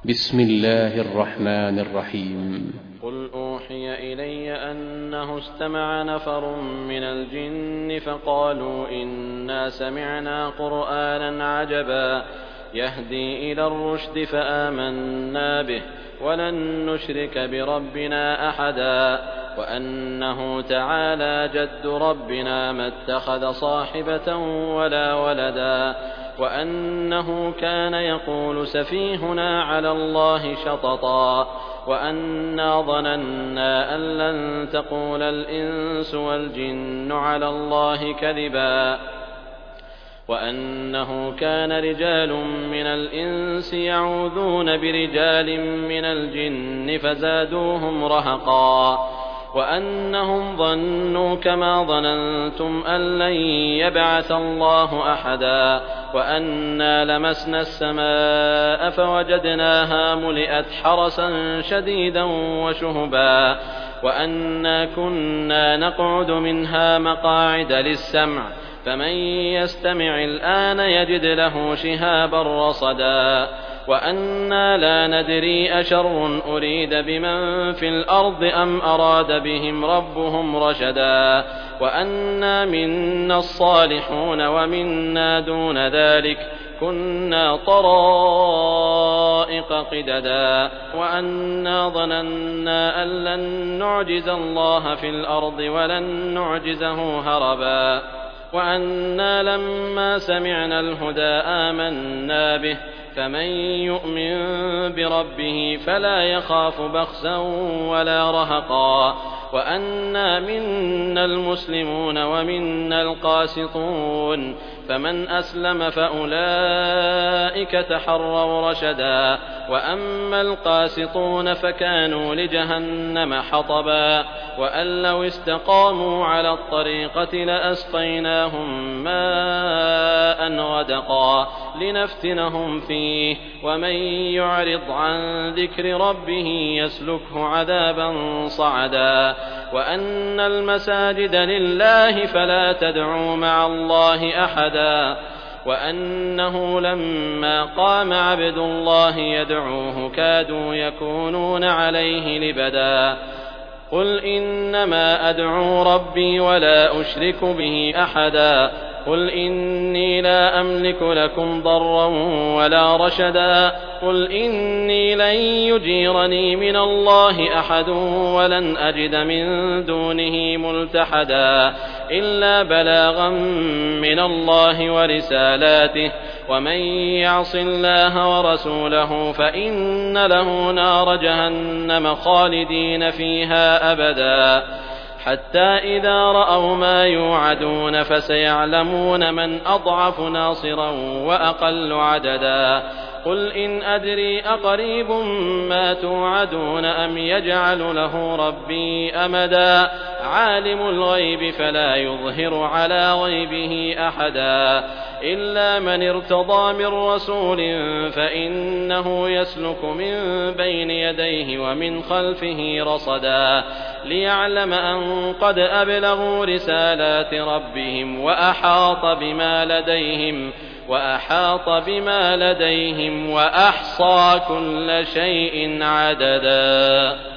بسم الله الرحمن الرحيم. قل أوحي إلي أنه استمع نفر من الجن فقالوا إنا سمعنا قرآنا عجبا يهدي إلى الرشد فآمنا به ولن نشرك بربنا أحدا وأنه تعالى جد ربنا ما اتخذ صاحبة ولا ولدا وأنه كان يقول سفيهنا على الله شططا وأنا ظننا أن لن تقول الإنس والجن على الله كذبا وأنه كان رجال من الإنس يعوذون برجال من الجن فزادوهم رهقا وأنهم ظنوا كما ظننتم أن لن يبعث الله أحدا وأنا لمسنا السماء فوجدناها ملئت حرسا شديدا وشهبا وأنا كنا نقعد منها مقاعد للسمع فمن يستمع الآن يجد له شهابا رصدا وأنا لا ندري أشر أريد بمن في الأرض أم أراد بهم ربهم رشدا وأنا منا الصالحون ومنا دون ذلك كنا طرائق قددا وأنا ظننا أن لن نعجز الله في الأرض ولن نعجزه هربا وأنا لما سمعنا الهدى آمنا به فمن يؤمن بربه فلا يخاف بخسا ولا رهقا وأنا منا المسلمون ومنا القاسطون فمن أسلم فأولئك تحروا رشدا وأما القاسطون فكانوا لجهنم حطبا وأن لو استقاموا على الطريقة لأسقيناهم ماء غدقا لنفتنهم فيه ومن يعرض عن ذكر ربه يسلكه عذابا صعدا وأن المساجد لله فلا تدعوا مع الله أحدا وأنه لما قام عبد الله يدعوه كادوا يكونون عليه لبدا قل إنما أدعو ربي ولا أشرك به أحدا قل إني لا أملك لكم ضرا ولا رشدا قل إني لن يجيرني من الله أحد ولن أجد من دونه ملتحدا إلا بلاغا من الله ورسالاته ومن يعص الله ورسوله فإن له نار جهنم خالدين فيها أبدا حتى إذا رأوا ما يوعدون فسيعلمون من أضعف ناصرا وأقل عددا قل إن أدري أقريب ما توعدون أم يجعل له ربي أمدا عالم الغيب فلا يظهر على غيبه أحدا إلا من ارتضى من رسول فإنه يسلك من بين يديه ومن خلفه رصدا ليعلم أن قد أبلغوا رسالات ربهم وأحاط بما لديهم وأحصى كل شيء عددا.